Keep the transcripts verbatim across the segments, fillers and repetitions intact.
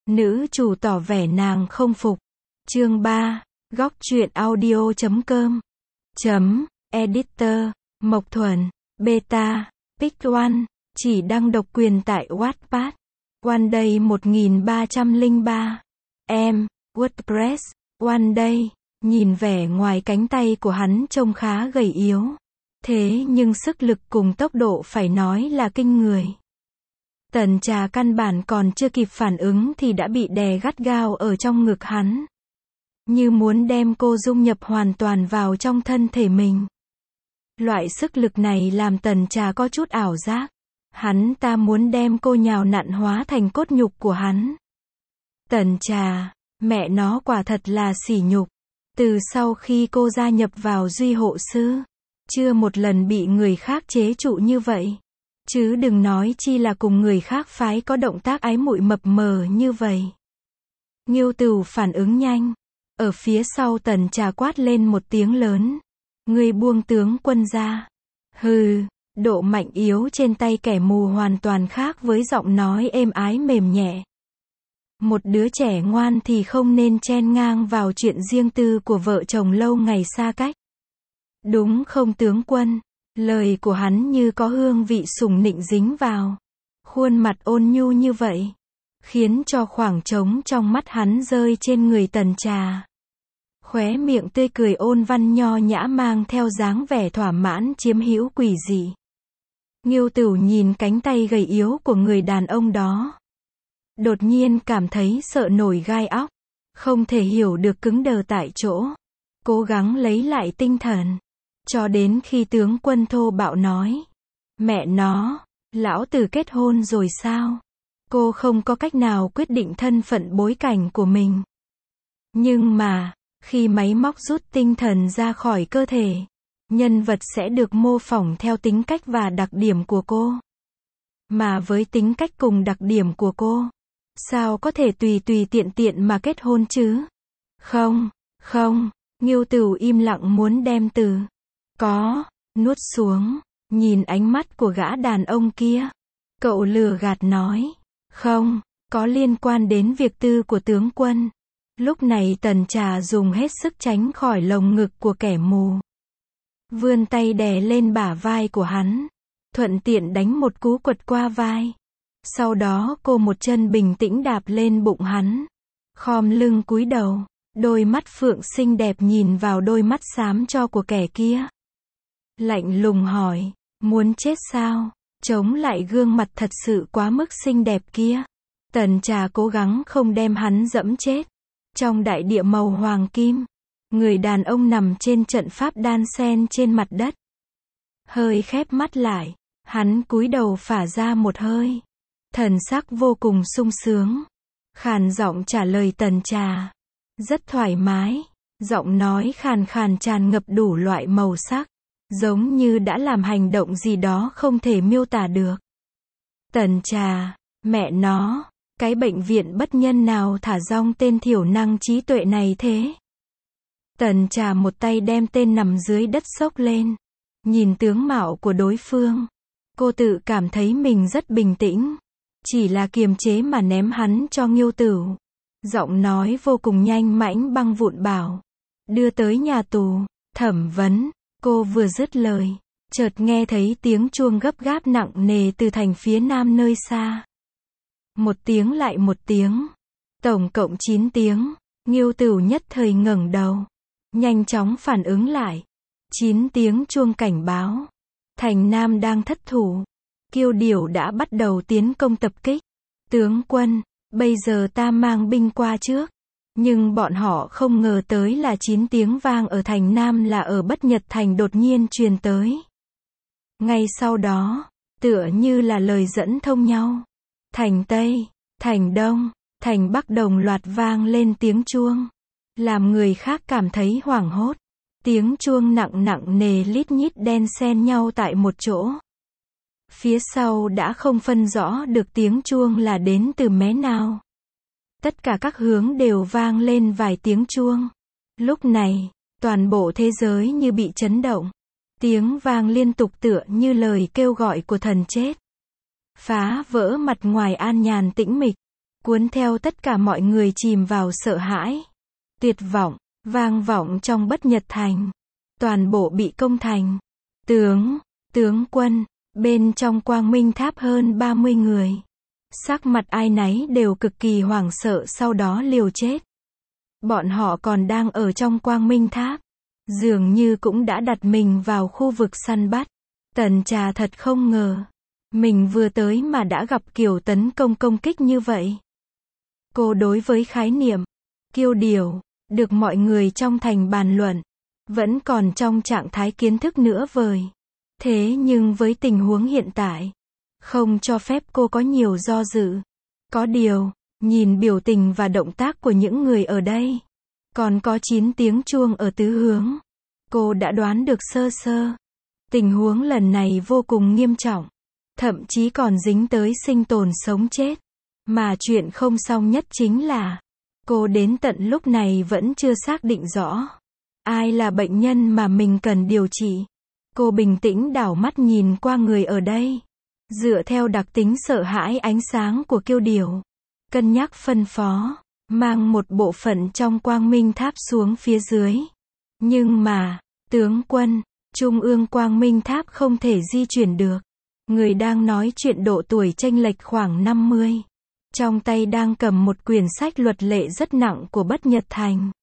Nữ chủ tỏ vẻ nàng không phục. Chương ba, góc truyện audio chấm com. Chấm, editor, Mộc Thuần, beta, pick one, chỉ đăng độc quyền tại Wattpad. One Day một nghìn ba trăm lẻ ba. Em, WordPress, One Day. Nhìn vẻ ngoài cánh tay của hắn trông khá gầy yếu. Thế nhưng sức lực cùng tốc độ phải nói là kinh người. Tần Trà căn bản còn chưa kịp phản ứng thì đã bị đè gắt gao ở trong ngực hắn. Như muốn đem cô dung nhập hoàn toàn vào trong thân thể mình. Loại sức lực này làm Tần Trà có chút ảo giác. Hắn ta muốn đem cô nhào nặn hóa thành cốt nhục của hắn. Tần Trà, mẹ nó quả thật là sỉ nhục. Từ sau khi cô gia nhập vào Duy Hộ Sư, chưa một lần bị người khác chế trụ như vậy. Chứ đừng nói chi là cùng người khác phái có động tác ái muội mập mờ như vậy. Nghiêu Tửu phản ứng nhanh. Ở phía sau Tần Trà quát lên một tiếng lớn. Ngươi buông tướng quân ra. Hừ, độ mạnh yếu trên tay kẻ mù hoàn toàn khác với giọng nói êm ái mềm nhẹ. Một đứa trẻ ngoan thì không nên chen ngang vào chuyện riêng tư của vợ chồng lâu ngày xa cách. Đúng không tướng quân? Lời của hắn như có hương vị sủng nịnh dính vào. Khuôn mặt ôn nhu như vậy, khiến cho khoảng trống trong mắt hắn rơi trên người Tần Trà. Khóe miệng tươi cười ôn văn nho nhã mang theo dáng vẻ thỏa mãn chiếm hữu quỷ dị. Nghiêu Tửu nhìn cánh tay gầy yếu của người đàn ông đó. Đột nhiên cảm thấy sợ nổi gai óc. Không thể hiểu được cứng đờ tại chỗ. Cố gắng lấy lại tinh thần. Cho đến khi tướng quân thô bạo nói. Mẹ nó, lão tử kết hôn rồi sao? Cô không có cách nào quyết định thân phận bối cảnh của mình. Nhưng mà, khi máy móc rút tinh thần ra khỏi cơ thể, nhân vật sẽ được mô phỏng theo tính cách và đặc điểm của cô. Mà với tính cách cùng đặc điểm của cô, sao có thể tùy tùy tiện tiện mà kết hôn chứ? Không, không, Nghiêu Tửu im lặng muốn đem từ có nuốt xuống, nhìn ánh mắt của gã đàn ông kia. Cậu lừa gạt nói, không, có liên quan đến việc tư của tướng quân. Lúc này Tần Trà dùng hết sức tránh khỏi lồng ngực của kẻ mù. Vươn tay đè lên bả vai của hắn, thuận tiện đánh một cú quật qua vai. Sau đó cô một chân bình tĩnh đạp lên bụng hắn. Khom lưng cúi đầu, đôi mắt phượng xinh đẹp nhìn vào đôi mắt xám cho của kẻ kia. Lạnh lùng hỏi, muốn chết sao? Chống lại gương mặt thật sự quá mức xinh đẹp kia. Tần Trà cố gắng không đem hắn dẫm chết. Trong đại địa màu hoàng kim, người đàn ông nằm trên trận pháp đan sen trên mặt đất. Hơi khép mắt lại, hắn cúi đầu phả ra một hơi. Thần sắc vô cùng sung sướng. Khàn giọng trả lời Tần Trà. Rất thoải mái. Giọng nói khàn khàn tràn ngập đủ loại màu sắc. Giống như đã làm hành động gì đó không thể miêu tả được. Tần Trà, mẹ nó, cái bệnh viện bất nhân nào thả rong tên thiểu năng trí tuệ này thế? Tần Trà một tay đem tên nằm dưới đất xốc lên. Nhìn tướng mạo của đối phương, cô tự cảm thấy mình rất bình tĩnh. Chỉ là kiềm chế mà ném hắn cho Nghiêu Tửu. Giọng nói vô cùng nhanh mãnh băng vụn bảo. Đưa tới nhà tù, thẩm vấn. Cô vừa dứt lời, chợt nghe thấy tiếng chuông gấp gáp nặng nề từ thành phía nam nơi xa. Một tiếng lại một tiếng. Tổng cộng chín tiếng. Nghiêu Tửu nhất thời ngẩng đầu. Nhanh chóng phản ứng lại. Chín tiếng chuông cảnh báo. Thành Nam đang thất thủ. Kiêu Điểu đã bắt đầu tiến công tập kích. Tướng quân, bây giờ ta mang binh qua trước. Nhưng bọn họ không ngờ tới là chín tiếng vang ở thành Nam là ở Bất Nhật Thành đột nhiên truyền tới. Ngay sau đó, tựa như là lời dẫn thông nhau. Thành Tây, thành Đông, thành Bắc đồng loạt vang lên tiếng chuông. Làm người khác cảm thấy hoảng hốt. Tiếng chuông nặng nặng nề lít nhít đen xen nhau tại một chỗ. Phía sau đã không phân rõ được tiếng chuông là đến từ mé nào. Tất cả các hướng đều vang lên vài tiếng chuông. Lúc này, toàn bộ thế giới như bị chấn động. Tiếng vang liên tục tựa như lời kêu gọi của thần chết. Phá vỡ mặt ngoài an nhàn tĩnh mịch. cuốn theo tất cả mọi người chìm vào sợ hãi, tuyệt vọng, vang vọng trong Bất Nhật Thành. Toàn bộ bị công thành. Tướng, tướng quân, bên trong Quang Minh Tháp hơn ba mươi người. Sắc mặt ai nấy đều cực kỳ hoảng sợ, sau đó liều chết. Bọn họ còn đang ở trong Quang Minh Tháp, dường như cũng đã đặt mình vào khu vực săn bắt. Tần Trà thật không ngờ, mình vừa tới mà đã gặp kiểu tấn công công kích như vậy. Cô đối với khái niệm kiêu điều được mọi người trong thành bàn luận, vẫn còn trong trạng thái kiến thức nửa vời. Thế nhưng với tình huống hiện tại, không cho phép cô có nhiều do dự. Có điều, nhìn biểu tình và động tác của những người ở đây, còn có chín tiếng chuông ở tứ hướng, cô đã đoán được sơ sơ. Tình huống lần này vô cùng nghiêm trọng, thậm chí còn dính tới sinh tồn sống chết. Mà chuyện không xong nhất chính là, cô đến tận lúc này vẫn chưa xác định rõ ai là bệnh nhân mà mình cần điều trị. Cô bình tĩnh đảo mắt nhìn qua người ở đây, dựa theo đặc tính sợ hãi ánh sáng của kiêu điểu, cân nhắc phân phó, mang một bộ phận trong Quang Minh Tháp xuống phía dưới. Nhưng mà, tướng quân, Trung ương Quang Minh Tháp không thể di chuyển được. Người đang nói chuyện độ tuổi chênh lệch khoảng năm mươi. Trong tay đang cầm một quyển sách luật lệ rất nặng của Bất Nhật Thành.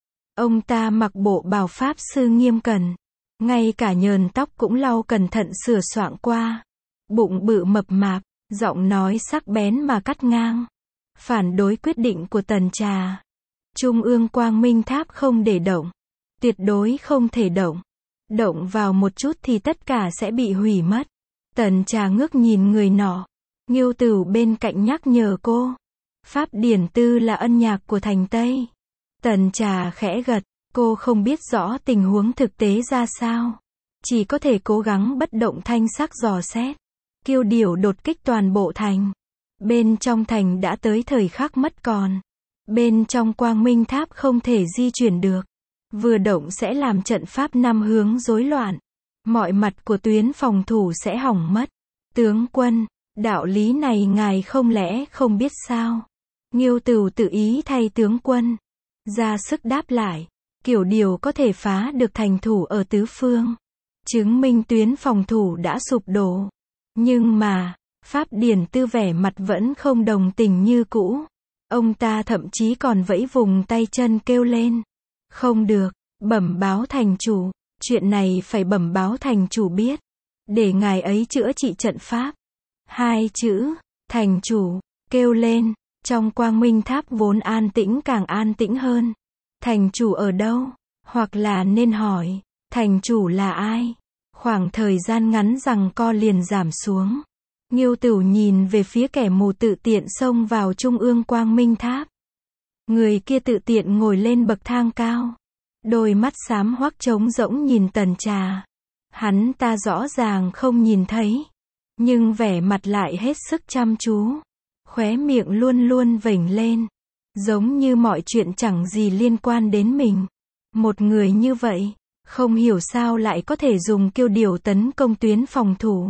Ông ta mặc bộ bào pháp sư nghiêm cẩn, ngay cả nhờn tóc cũng lau cẩn thận sửa soạn qua. Bụng bự mập mạp, giọng nói sắc bén mà cắt ngang. Phản đối quyết định của Tần Trà. Trung ương Quang Minh Tháp không để động. Tuyệt đối không thể động. Động vào một chút thì tất cả sẽ bị hủy mất. Tần Trà ngước nhìn người nọ. Nghiêu Tửu bên cạnh nhắc nhở cô. Pháp Điển Tư là ân nhạc của thành Tây. Tần Trà khẽ gật, cô không biết rõ tình huống thực tế ra sao. Chỉ có thể cố gắng bất động thanh sắc dò xét. Kiêu điểu đột kích toàn bộ thành. Bên trong thành đã tới thời khắc mất còn. Bên trong Quang Minh Tháp không thể di chuyển được. Vừa động sẽ làm trận pháp năm hướng rối loạn. Mọi mặt của tuyến phòng thủ sẽ hỏng mất. Tướng quân, đạo lý này ngài không lẽ không biết sao? Nghiêu Tửu tự ý thay tướng quân ra sức đáp lại. Kiểu điều có thể phá được thành thủ ở tứ phương, chứng minh tuyến phòng thủ đã sụp đổ. Nhưng mà, Pháp Điển Tư vẻ mặt vẫn không đồng tình như cũ. Ông ta thậm chí còn vẫy vùng tay chân kêu lên. Không được, bẩm báo thành chủ, chuyện này phải bẩm báo thành chủ biết, để ngài ấy chữa trị trận pháp. Hai chữ, thành chủ, kêu lên, trong Quang Minh Tháp vốn an tĩnh càng an tĩnh hơn. Thành chủ ở đâu? Hoặc là nên hỏi, thành chủ là ai? Khoảng thời gian ngắn rằng co liền giảm xuống. Nghiêu Tửu nhìn về phía kẻ mù tự tiện xông vào Trung ương Quang Minh Tháp. Người kia tự tiện ngồi lên bậc thang cao. Đôi mắt xám hoắc trống rỗng nhìn Tần Trà. Hắn ta rõ ràng không nhìn thấy, nhưng vẻ mặt lại hết sức chăm chú. Khóe miệng luôn luôn vểnh lên, giống như mọi chuyện chẳng gì liên quan đến mình. Một người như vậy, không hiểu sao lại có thể dùng kiêu điểu tấn công tuyến phòng thủ.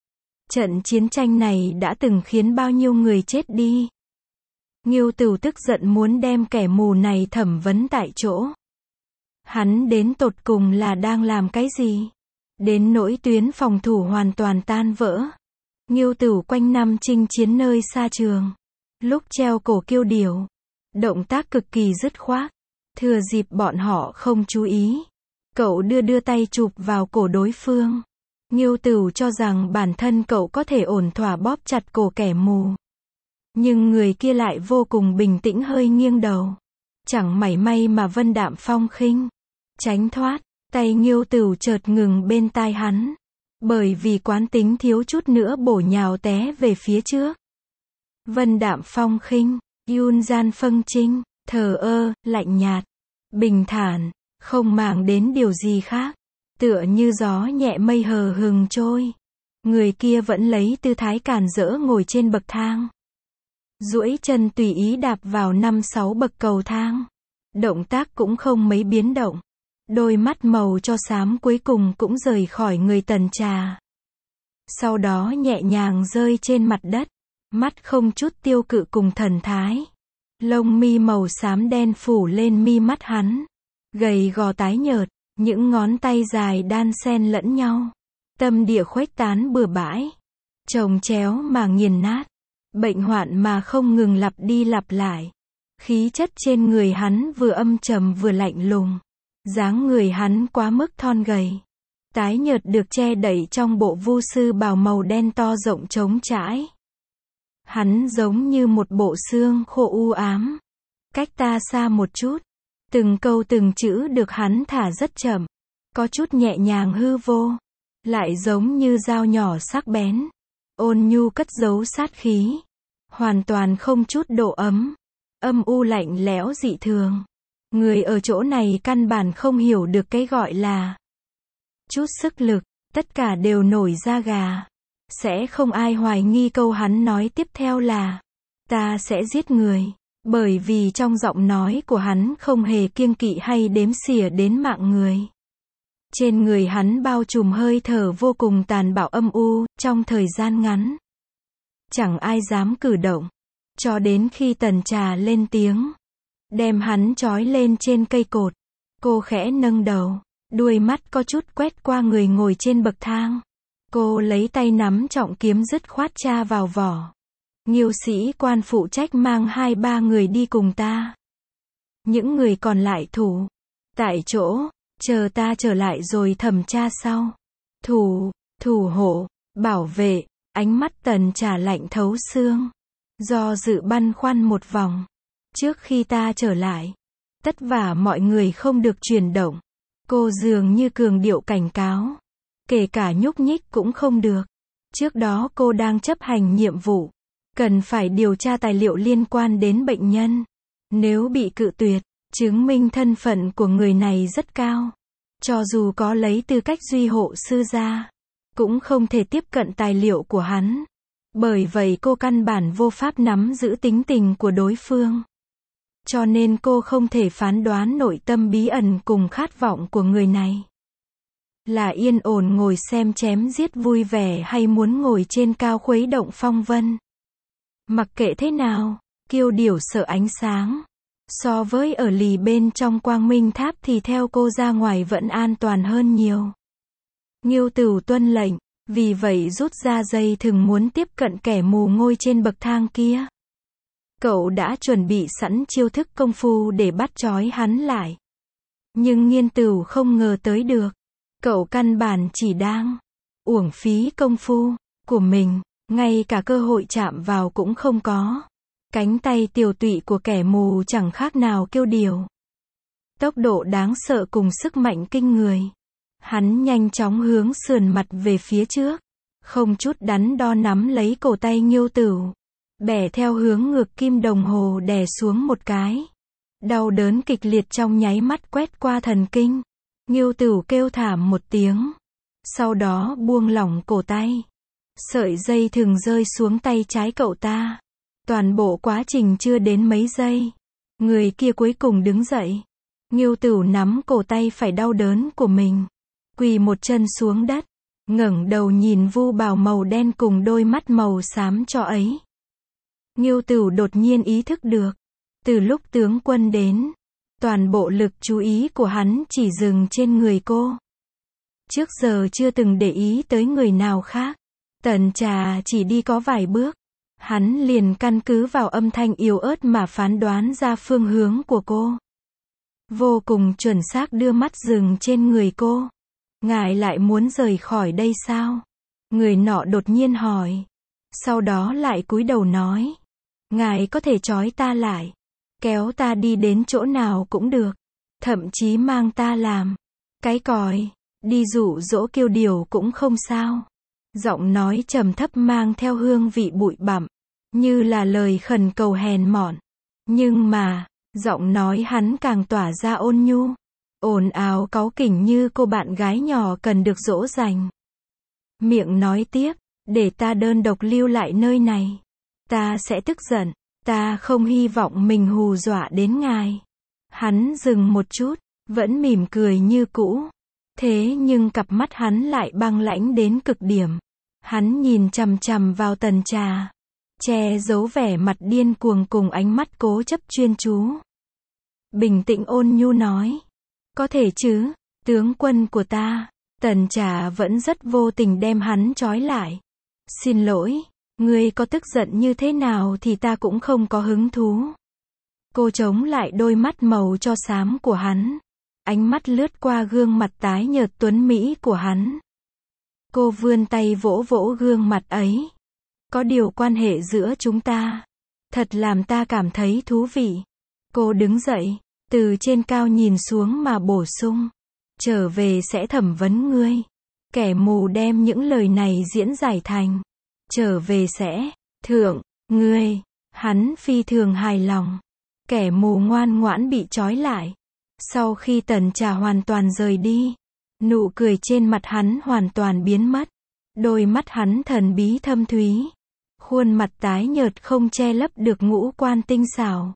Trận chiến tranh này đã từng khiến bao nhiêu người chết đi. Nghiêu Tửu tức giận muốn đem kẻ mù này thẩm vấn tại chỗ. Hắn đến tột cùng là đang làm cái gì? Đến nỗi tuyến phòng thủ hoàn toàn tan vỡ. Nghiêu Tửu quanh năm chinh chiến nơi xa trường. Lúc treo cổ kiêu điểu, động tác cực kỳ dứt khoát. Thừa dịp bọn họ không chú ý, cậu đưa đưa tay chụp vào cổ đối phương. Nghiêu Tửu cho rằng bản thân cậu có thể ổn thỏa bóp chặt cổ kẻ mù. Nhưng người kia lại vô cùng bình tĩnh hơi nghiêng đầu. Chẳng mảy may mà vân đạm phong khinh. Tránh thoát, tay Nghiêu Tửu chợt ngừng bên tai hắn. Bởi vì quán tính thiếu chút nữa bổ nhào té về phía trước. Vân đạm phong khinh, yun gian phân trinh, thờ ơ, lạnh nhạt, bình thản, không màng đến điều gì khác. Tựa như gió nhẹ mây hờ hừng trôi. Người kia vẫn lấy tư thái càn rỡ ngồi trên bậc thang. Duỗi chân tùy ý đạp vào năm sáu bậc cầu thang. Động tác cũng không mấy biến động. Đôi mắt màu cho xám cuối cùng cũng rời khỏi người Tần Trà. Sau đó nhẹ nhàng rơi trên mặt đất. mắt không chút tiêu cự cùng thần thái. Lông mi màu xám đen phủ lên mi mắt hắn, gầy gò tái nhợt, những ngón tay dài đan xen lẫn nhau, tâm địa khuếch tán bừa bãi, chồng chéo mà nghiền nát, bệnh hoạn mà không ngừng lặp đi lặp lại. Khí chất trên người hắn vừa âm trầm vừa lạnh lùng, dáng người hắn quá mức thon gầy, tái nhợt được che đậy trong bộ vu sư bào màu đen to rộng trống trải. Hắn giống như một bộ xương khô u ám, cách ta xa một chút. Từng câu từng chữ được hắn thả rất chậm, có chút nhẹ nhàng hư vô, lại giống như dao nhỏ sắc bén, ôn nhu cất giấu sát khí, hoàn toàn không chút độ ấm, âm u lạnh lẽo dị thường. Người ở chỗ này căn bản không hiểu được cái gọi là chút sức lực, tất cả đều nổi da gà. Sẽ không ai hoài nghi câu hắn nói tiếp theo là ta sẽ giết người, bởi vì trong giọng nói của hắn không hề kiêng kỵ hay đếm xỉa đến mạng người. Trên người hắn bao trùm hơi thở vô cùng tàn bạo âm u, trong thời gian ngắn. Chẳng ai dám cử động, cho đến khi Tần Trà lên tiếng, đem hắn trói lên trên cây cột. Cô khẽ nâng đầu, đuôi mắt có chút quét qua người ngồi trên bậc thang. Cô lấy tay nắm trọng kiếm dứt khoát tra vào vỏ. Nghiêu sĩ quan phụ trách mang hai ba người đi cùng ta. Những người còn lại thủ tại chỗ, chờ ta trở lại rồi thẩm tra sau. Thủ, thủ hộ, bảo vệ, ánh mắt Tần Trà lạnh thấu xương. Do dự băn khoăn một vòng. Trước khi ta trở lại, tất cả mọi người không được chuyển động. Cô dường như cường điệu cảnh cáo. Kể cả nhúc nhích cũng không được. Trước đó cô đang chấp hành nhiệm vụ, cần phải điều tra tài liệu liên quan đến bệnh nhân. Nếu bị cự tuyệt, chứng minh thân phận của người này rất cao. Cho dù có lấy tư cách duy hộ sư ra, cũng không thể tiếp cận tài liệu của hắn. Bởi vậy cô căn bản vô pháp nắm giữ tính tình của đối phương. Cho nên cô không thể phán đoán nội tâm bí ẩn cùng khát vọng của người này. Là yên ổn ngồi xem chém giết vui vẻ hay muốn ngồi trên cao khuấy động phong vân. Mặc kệ thế nào, kiêu điểu sợ ánh sáng. So với ở lì bên trong quang minh tháp thì theo cô ra ngoài vẫn an toàn hơn nhiều. Nghiêu Tửu tuân lệnh, vì vậy rút ra dây thừng muốn tiếp cận kẻ mù ngồi trên bậc thang kia. Cậu đã chuẩn bị sẵn chiêu thức công phu để bắt trói hắn lại. Nhưng Nghiên Tửu không ngờ tới được. Cậu căn bản chỉ đang uổng phí công phu của mình, ngay cả cơ hội chạm vào cũng không có. Cánh tay tiều tụy của kẻ mù chẳng khác nào kiêu điểu. Tốc độ đáng sợ cùng sức mạnh kinh người. Hắn nhanh chóng hướng sườn mặt về phía trước, không chút đắn đo nắm lấy cổ tay Nghiêu Tửu, bẻ theo hướng ngược kim đồng hồ đè xuống một cái. Đau đớn kịch liệt trong nháy mắt quét qua thần kinh. Nghiêu Tửu kêu thảm một tiếng, sau đó buông lỏng cổ tay. Sợi dây thừng rơi xuống tay trái cậu ta. Toàn bộ quá trình chưa đến mấy giây, người kia cuối cùng đứng dậy. Nghiêu Tửu nắm cổ tay phải đau đớn của mình, quỳ một chân xuống đất, ngẩng đầu nhìn vu bào màu đen cùng đôi mắt màu xám cho ấy. Nghiêu Tửu đột nhiên ý thức được, từ lúc tướng quân đến, toàn bộ lực chú ý của hắn chỉ dừng trên người cô. Trước giờ chưa từng để ý tới người nào khác. Tần Trà chỉ đi có vài bước, hắn liền căn cứ vào âm thanh yếu ớt mà phán đoán ra phương hướng của cô. Vô cùng chuẩn xác đưa mắt dừng trên người cô. Ngài lại muốn rời khỏi đây sao? Người nọ đột nhiên hỏi. Sau đó lại cúi đầu nói. Ngài có thể trói ta lại, kéo ta đi đến chỗ nào cũng được, thậm chí mang ta làm cái còi, đi dụ dỗ kiêu điểu cũng không sao. Giọng nói trầm thấp mang theo hương vị bụi bặm, như là lời khẩn cầu hèn mọn. Nhưng mà, giọng nói hắn càng tỏa ra ôn nhu, ồn ào cáu kỉnh như cô bạn gái nhỏ cần được dỗ dành. Miệng nói tiếp, để ta đơn độc lưu lại nơi này, ta sẽ tức giận, ta không hy vọng mình hù dọa đến ngài. Hắn dừng một chút, vẫn mỉm cười như cũ. Thế nhưng cặp mắt hắn lại băng lãnh đến cực điểm. Hắn nhìn chằm chằm vào Tần Trà. che giấu vẻ mặt điên cuồng cùng ánh mắt cố chấp chuyên chú. Bình tĩnh ôn nhu nói. Có thể chứ, tướng quân của ta. Tần Trà vẫn rất vô tình đem hắn trói lại. Xin lỗi, ngươi có tức giận như thế nào thì ta cũng không có hứng thú. Cô chống lại đôi mắt màu cho xám của hắn. Ánh mắt lướt qua gương mặt tái nhợt tuấn mỹ của hắn. Cô vươn tay vỗ vỗ gương mặt ấy. Có điều quan hệ giữa chúng ta. Thật làm ta cảm thấy thú vị. Cô đứng dậy, từ trên cao nhìn xuống mà bổ sung. Trở về sẽ thẩm vấn ngươi. Kẻ mù đem những lời này diễn giải thành. Trở về sẽ, thượng, ngươi. Hắn phi thường hài lòng. Kẻ mù ngoan ngoãn bị trói lại. Sau khi Tần Trà hoàn toàn rời đi, nụ cười trên mặt hắn hoàn toàn biến mất. Đôi mắt hắn thần bí thâm thúy. Khuôn mặt tái nhợt không che lấp được ngũ quan tinh xảo.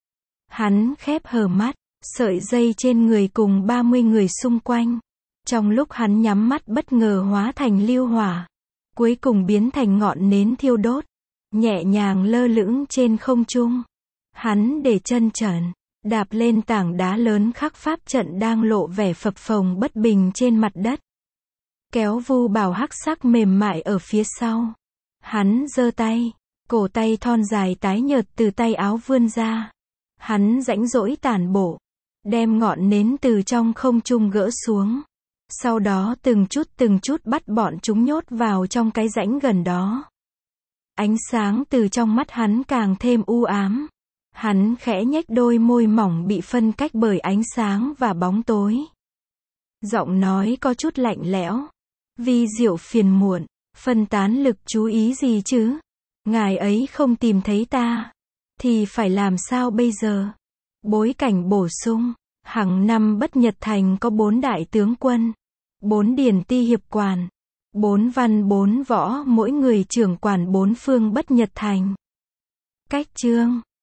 Hắn khép hờ mắt, sợi dây trên người cùng ba mươi người xung quanh. Trong lúc hắn nhắm mắt bất ngờ hóa thành lưu hỏa. Cuối cùng biến thành ngọn nến thiêu đốt. Nhẹ nhàng lơ lửng trên không trung. Hắn để chân trần, đạp lên tảng đá lớn khắc pháp trận đang lộ vẻ phập phồng bất bình trên mặt đất. Kéo vu bào hắc sắc mềm mại ở phía sau. Hắn giơ tay, cổ tay thon dài tái nhợt từ tay áo vươn ra. Hắn rãnh rỗi tản bộ, đem ngọn nến từ trong không trung gỡ xuống. Sau đó từng chút từng chút bắt bọn chúng nhốt vào trong cái rãnh gần đó. Ánh sáng từ trong mắt hắn càng thêm u ám. Hắn khẽ nhếch đôi môi mỏng bị phân cách bởi ánh sáng và bóng tối. Giọng nói có chút lạnh lẽo. Vi diệu phiền muộn, phân tán lực chú ý gì chứ? Ngài ấy không tìm thấy ta, thì phải làm sao bây giờ? Bối cảnh bổ sung, hàng năm Bất Nhật Thành có bốn đại tướng quân, bốn điển ti hiệp quản, bốn văn bốn võ mỗi người trưởng quản bốn phương Bất Nhật Thành. Cách chương